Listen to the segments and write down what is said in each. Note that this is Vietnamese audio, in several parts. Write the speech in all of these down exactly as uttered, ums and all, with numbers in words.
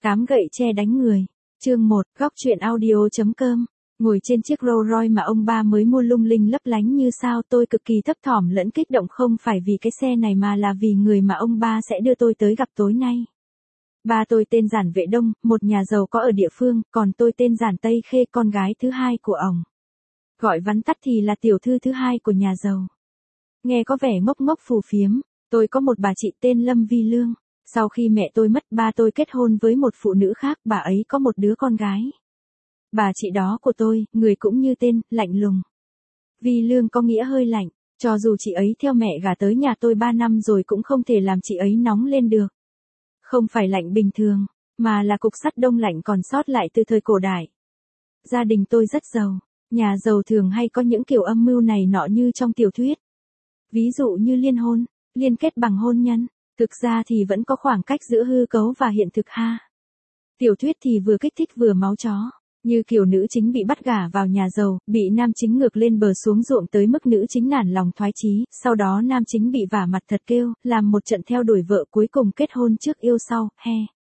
Tám gậy tre đánh người. Chương một, góc truyện audio.com. Ngồi trên chiếc Rolls Royce mà ông ba mới mua lung linh lấp lánh như sao, tôi cực kỳ thấp thỏm lẫn kích động, không phải vì cái xe này mà là vì người mà ông ba sẽ đưa tôi tới gặp tối nay. Ba tôi tên Giản Vệ Đông, một nhà giàu có ở địa phương, còn tôi tên Giản Tây Khê, con gái thứ hai của ông. Gọi vắn tắt thì là tiểu thư thứ hai của nhà giàu. Nghe có vẻ ngốc ngốc phù phiếm, tôi có một bà chị tên Lâm Vi Lương. Sau khi mẹ tôi mất, ba tôi kết hôn với một phụ nữ khác, bà ấy có một đứa con gái. Bà chị đó của tôi, người cũng như tên, lạnh lùng. Vi Lương có nghĩa hơi lạnh, cho dù chị ấy theo mẹ gả tới nhà tôi ba năm rồi cũng không thể làm chị ấy nóng lên được. Không phải lạnh bình thường, mà là cục sắt đông lạnh còn sót lại từ thời cổ đại. Gia đình tôi rất giàu, nhà giàu thường hay có những kiểu âm mưu này nọ như trong tiểu thuyết. Ví dụ như liên hôn, liên kết bằng hôn nhân. Thực ra thì vẫn có khoảng cách giữa hư cấu và hiện thực ha. Tiểu thuyết thì vừa kích thích vừa máu chó, như kiểu nữ chính bị bắt gả vào nhà giàu, bị nam chính ngược lên bờ xuống ruộng tới mức nữ chính nản lòng thoái chí, sau đó nam chính bị vả mặt thật kêu, làm một trận theo đuổi vợ, cuối cùng kết hôn trước yêu sau, he.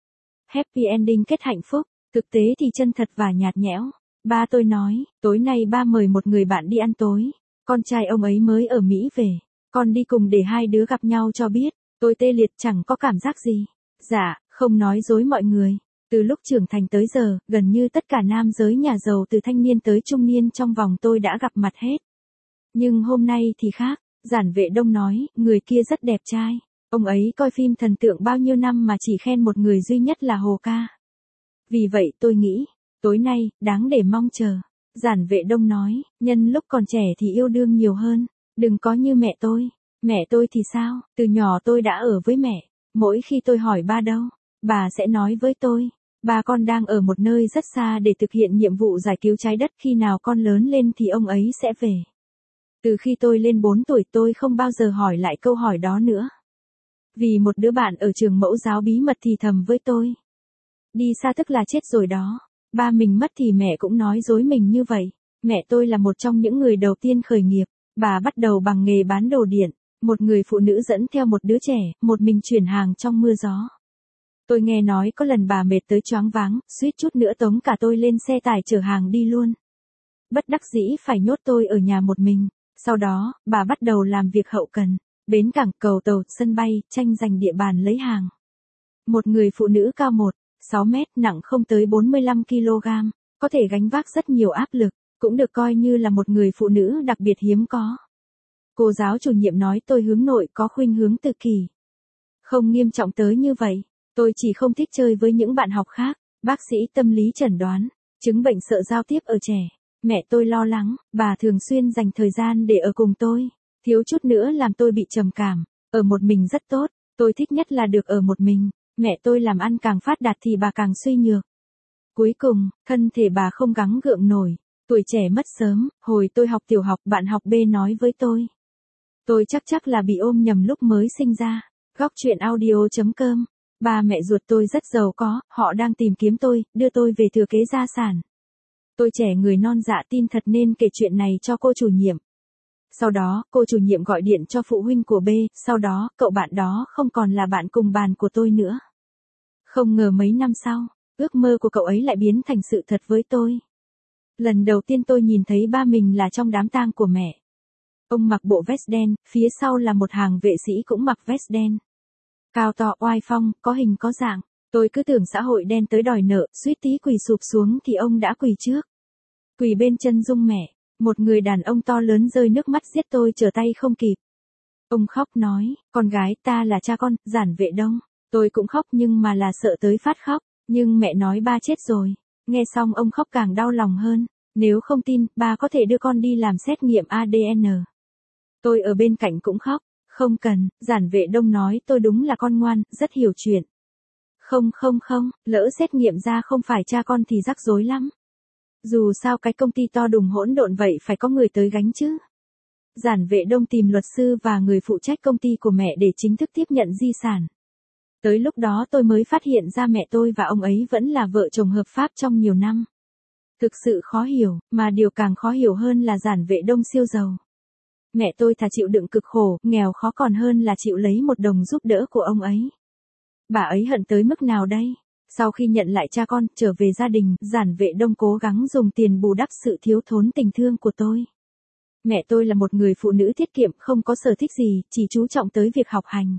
Happy ending kết hạnh phúc, thực tế thì chân thật và nhạt nhẽo. Ba tôi nói, tối nay ba mời một người bạn đi ăn tối, con trai ông ấy mới ở Mỹ về, con đi cùng để hai đứa gặp nhau cho biết. Tôi tê liệt, chẳng có cảm giác gì. Dạ, không nói dối mọi người. Từ lúc trưởng thành tới giờ, gần như tất cả nam giới nhà giàu từ thanh niên tới trung niên trong vòng tôi đã gặp mặt hết. Nhưng hôm nay thì khác, Giản Vệ Đông nói, người kia rất đẹp trai. Ông ấy coi phim thần tượng bao nhiêu năm mà chỉ khen một người duy nhất là Hồ Ca. Vì vậy tôi nghĩ, tối nay, đáng để mong chờ. Giản Vệ Đông nói, nhân lúc còn trẻ thì yêu đương nhiều hơn, đừng có như mẹ tôi. Mẹ tôi thì sao, từ nhỏ tôi đã ở với mẹ, mỗi khi tôi hỏi ba đâu, bà sẽ nói với tôi, ba con đang ở một nơi rất xa để thực hiện nhiệm vụ giải cứu trái đất, khi nào con lớn lên thì ông ấy sẽ về. Từ khi tôi lên bốn tuổi tôi không bao giờ hỏi lại câu hỏi đó nữa. Vì một đứa bạn ở trường mẫu giáo bí mật thì thầm với tôi. Đi xa tức là chết rồi đó, ba mình mất thì mẹ cũng nói dối mình như vậy. Mẹ tôi là một trong những người đầu tiên khởi nghiệp, bà bắt đầu bằng nghề bán đồ điện. Một người phụ nữ dẫn theo một đứa trẻ, một mình chuyển hàng trong mưa gió. Tôi nghe nói có lần bà mệt tới choáng váng, suýt chút nữa tống cả tôi lên xe tải chở hàng đi luôn. Bất đắc dĩ phải nhốt tôi ở nhà một mình. Sau đó, bà bắt đầu làm việc hậu cần, bến cảng, cầu tàu, sân bay, tranh giành địa bàn lấy hàng. Một người phụ nữ cao một phẩy sáu mét, nặng không tới bốn mươi lăm ki lô gam, có thể gánh vác rất nhiều áp lực, cũng được coi như là một người phụ nữ đặc biệt hiếm có. Cô giáo chủ nhiệm nói tôi hướng nội, có khuynh hướng tự kỷ. Không nghiêm trọng tới như vậy, tôi chỉ không thích chơi với những bạn học khác. Bác sĩ tâm lý chẩn đoán, chứng bệnh sợ giao tiếp ở trẻ. Mẹ tôi lo lắng, bà thường xuyên dành thời gian để ở cùng tôi. Thiếu chút nữa làm tôi bị trầm cảm, ở một mình rất tốt, tôi thích nhất là được ở một mình. Mẹ tôi làm ăn càng phát đạt thì bà càng suy nhược. Cuối cùng, thân thể bà không gắng gượng nổi, tuổi trẻ mất sớm. Hồi tôi học tiểu học, bạn học B nói với tôi. Tôi chắc chắc là bị ôm nhầm lúc mới sinh ra. Góc truyện audio.com. Ba mẹ ruột tôi rất giàu có, họ đang tìm kiếm tôi, đưa tôi về thừa kế gia sản. Tôi trẻ người non dạ tin thật nên kể chuyện này cho cô chủ nhiệm. Sau đó, cô chủ nhiệm gọi điện cho phụ huynh của B, sau đó, cậu bạn đó không còn là bạn cùng bàn của tôi nữa. Không ngờ mấy năm sau, ước mơ của cậu ấy lại biến thành sự thật với tôi. Lần đầu tiên tôi nhìn thấy ba mình là trong đám tang của mẹ. Ông mặc bộ vest đen, phía sau là một hàng vệ sĩ cũng mặc vest đen. Cao to oai phong, có hình có dạng. Tôi cứ tưởng xã hội đen tới đòi nợ, suýt tí quỳ sụp xuống thì ông đã quỳ trước. Quỳ bên chân dung mẹ, một người đàn ông to lớn rơi nước mắt giết tôi trở tay không kịp. Ông khóc nói, con gái ta là cha con, Giản Vệ Đông. Tôi cũng khóc nhưng mà là sợ tới phát khóc, nhưng mẹ nói ba chết rồi. Nghe xong ông khóc càng đau lòng hơn. Nếu không tin, ba có thể đưa con đi làm xét nghiệm a đê en. Tôi ở bên cạnh cũng khóc. Không cần, Giản Vệ Đông nói tôi đúng là con ngoan, rất hiểu chuyện. Không không không, lỡ xét nghiệm ra không phải cha con thì rắc rối lắm. Dù sao cái công ty to đùng hỗn độn vậy phải có người tới gánh chứ. Giản Vệ Đông tìm luật sư và người phụ trách công ty của mẹ để chính thức tiếp nhận di sản. Tới lúc đó tôi mới phát hiện ra mẹ tôi và ông ấy vẫn là vợ chồng hợp pháp trong nhiều năm. Thực sự khó hiểu, mà điều càng khó hiểu hơn là Giản Vệ Đông siêu giàu. Mẹ tôi thà chịu đựng cực khổ, nghèo khó còn hơn là chịu lấy một đồng giúp đỡ của ông ấy. Bà ấy hận tới mức nào đây? Sau khi nhận lại cha con, trở về gia đình, Giản Vệ Đông cố gắng dùng tiền bù đắp sự thiếu thốn tình thương của tôi. Mẹ tôi là một người phụ nữ tiết kiệm, không có sở thích gì, chỉ chú trọng tới việc học hành.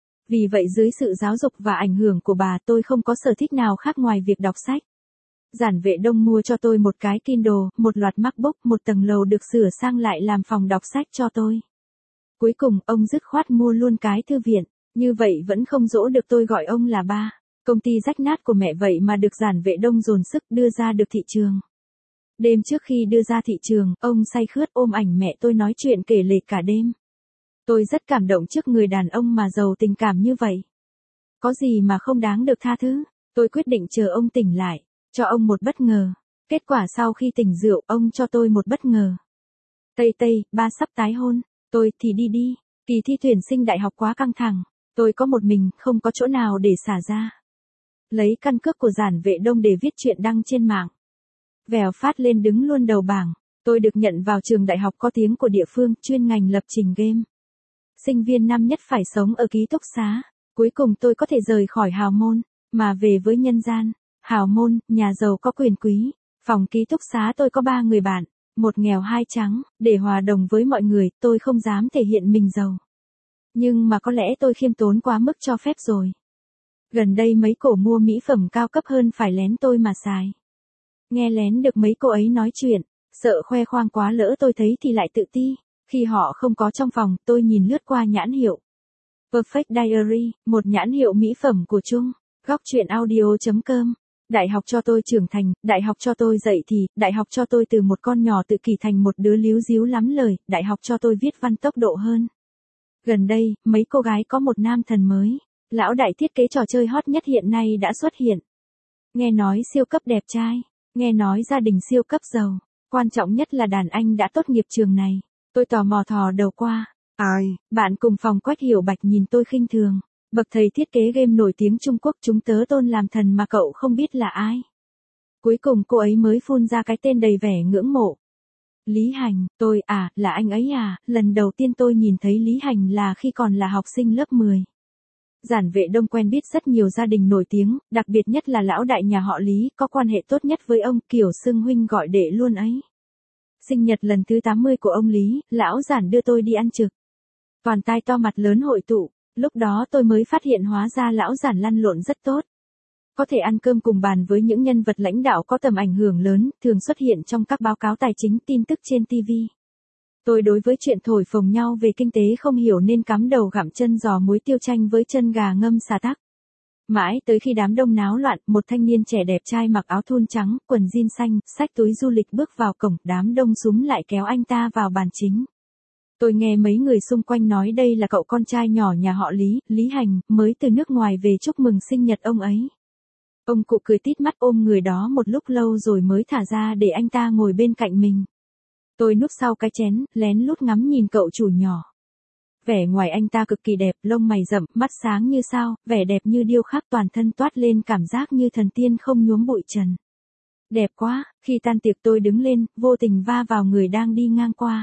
Vì vậy dưới sự giáo dục và ảnh hưởng của bà, tôi không có sở thích nào khác ngoài việc đọc sách. Giản Vệ Đông mua cho tôi một cái Kindle, một loạt MacBook, một tầng lầu được sửa sang lại làm phòng đọc sách cho tôi. Cuối cùng, ông dứt khoát mua luôn cái thư viện, như vậy vẫn không dỗ được tôi gọi ông là ba. Công ty rách nát của mẹ vậy mà được Giản Vệ Đông dồn sức đưa ra được thị trường. Đêm trước khi đưa ra thị trường, ông say khướt ôm ảnh mẹ tôi nói chuyện kể lể cả đêm. Tôi rất cảm động trước người đàn ông mà giàu tình cảm như vậy. Có gì mà không đáng được tha thứ, tôi quyết định chờ ông tỉnh lại, cho ông một bất ngờ. Kết quả sau khi tỉnh rượu, ông cho tôi một bất ngờ. Tây Tây, ba sắp tái hôn, tôi thì đi đi, kỳ thi tuyển sinh đại học quá căng thẳng, tôi có một mình, không có chỗ nào để xả ra. Lấy căn cước của Giản Vệ Đông để viết chuyện đăng trên mạng. Vèo phát lên đứng luôn đầu bảng, tôi được nhận vào trường đại học có tiếng của địa phương, chuyên ngành lập trình game. Sinh viên năm nhất phải sống ở ký túc xá, cuối cùng tôi có thể rời khỏi hào môn, mà về với nhân gian. Hào môn, nhà giàu có quyền quý, phòng ký túc xá tôi có ba người bạn, một nghèo hai trắng, để hòa đồng với mọi người, tôi không dám thể hiện mình giàu. Nhưng mà có lẽ tôi khiêm tốn quá mức cho phép rồi. Gần đây mấy cổ mua mỹ phẩm cao cấp hơn phải lén tôi mà xài. Nghe lén được mấy cô ấy nói chuyện, sợ khoe khoang quá lỡ tôi thấy thì lại tự ti. Khi họ không có trong phòng, tôi nhìn lướt qua nhãn hiệu. Perfect Diary, một nhãn hiệu mỹ phẩm của Trung. Góc truyện audio chấm com. Đại học cho tôi trưởng thành, đại học cho tôi dậy thì, đại học cho tôi từ một con nhỏ tự kỷ thành một đứa líu díu lắm lời, đại học cho tôi viết văn tốc độ hơn. Gần đây, mấy cô gái có một nam thần mới. Lão đại thiết kế trò chơi hot nhất hiện nay đã xuất hiện. Nghe nói siêu cấp đẹp trai, nghe nói gia đình siêu cấp giàu, quan trọng nhất là đàn anh đã tốt nghiệp trường này. Tôi tò mò thò đầu qua. Ai, bạn cùng phòng Quách Hiểu Bạch nhìn tôi khinh thường. Bậc thầy thiết kế game nổi tiếng Trung Quốc chúng tớ tôn làm thần mà cậu không biết là ai. Cuối cùng cô ấy mới phun ra cái tên đầy vẻ ngưỡng mộ. Lý Hành, tôi à, là anh ấy à, lần đầu tiên tôi nhìn thấy Lý Hành là khi còn là học sinh lớp mười. Giản Vệ Đông quen biết rất nhiều gia đình nổi tiếng, đặc biệt nhất là lão đại nhà họ Lý, có quan hệ tốt nhất với ông, kiểu xưng huynh gọi đệ luôn ấy. Sinh nhật lần thứ tám mươi của ông Lý, lão Giản đưa tôi đi ăn trực. Toàn tai to mặt lớn hội tụ, lúc đó tôi mới phát hiện hóa ra lão Giản lăn lộn rất tốt. Có thể ăn cơm cùng bàn với những nhân vật lãnh đạo có tầm ảnh hưởng lớn, thường xuất hiện trong các báo cáo tài chính tin tức trên ti vi. Tôi đối với chuyện thổi phồng nhau về kinh tế không hiểu nên cắm đầu gặm chân giò muối tiêu chanh với chân gà ngâm xà tắc. Mãi tới khi đám đông náo loạn, một thanh niên trẻ đẹp trai mặc áo thun trắng, quần jean xanh, xách túi du lịch bước vào cổng, đám đông súm lại kéo anh ta vào bàn chính. Tôi nghe mấy người xung quanh nói đây là cậu con trai nhỏ nhà họ Lý, Lý Hành, mới từ nước ngoài về chúc mừng sinh nhật ông ấy. Ông cụ cười tít mắt ôm người đó một lúc lâu rồi mới thả ra để anh ta ngồi bên cạnh mình. Tôi núp sau cái chén, lén lút ngắm nhìn cậu chủ nhỏ. Vẻ ngoài anh ta cực kỳ đẹp, lông mày rậm, mắt sáng như sao, vẻ đẹp như điêu khắc, toàn thân toát lên cảm giác như thần tiên không nhuốm bụi trần. Đẹp quá, khi tan tiệc tôi đứng lên, vô tình va vào người đang đi ngang qua.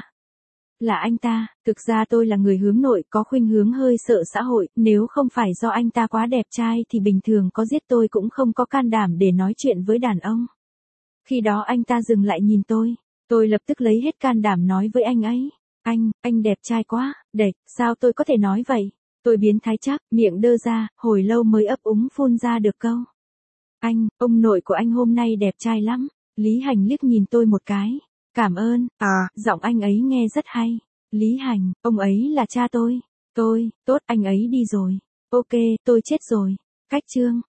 Là anh ta, thực ra tôi là người hướng nội, có khuynh hướng hơi sợ xã hội, nếu không phải do anh ta quá đẹp trai thì bình thường có giết tôi cũng không có can đảm để nói chuyện với đàn ông. Khi đó anh ta dừng lại nhìn tôi, tôi lập tức lấy hết can đảm nói với anh ấy. Anh, anh đẹp trai quá, đẹp, sao tôi có thể nói vậy? Tôi biến thái chắc, miệng đơ ra, hồi lâu mới ấp úng phun ra được câu. Anh, ông nội của anh hôm nay đẹp trai lắm. Lý Hành liếc nhìn tôi một cái. Cảm ơn, à, giọng anh ấy nghe rất hay. Lý Hành, ông ấy là cha tôi. Tôi, tốt, anh ấy đi rồi. Ok, tôi chết rồi. Cách chương.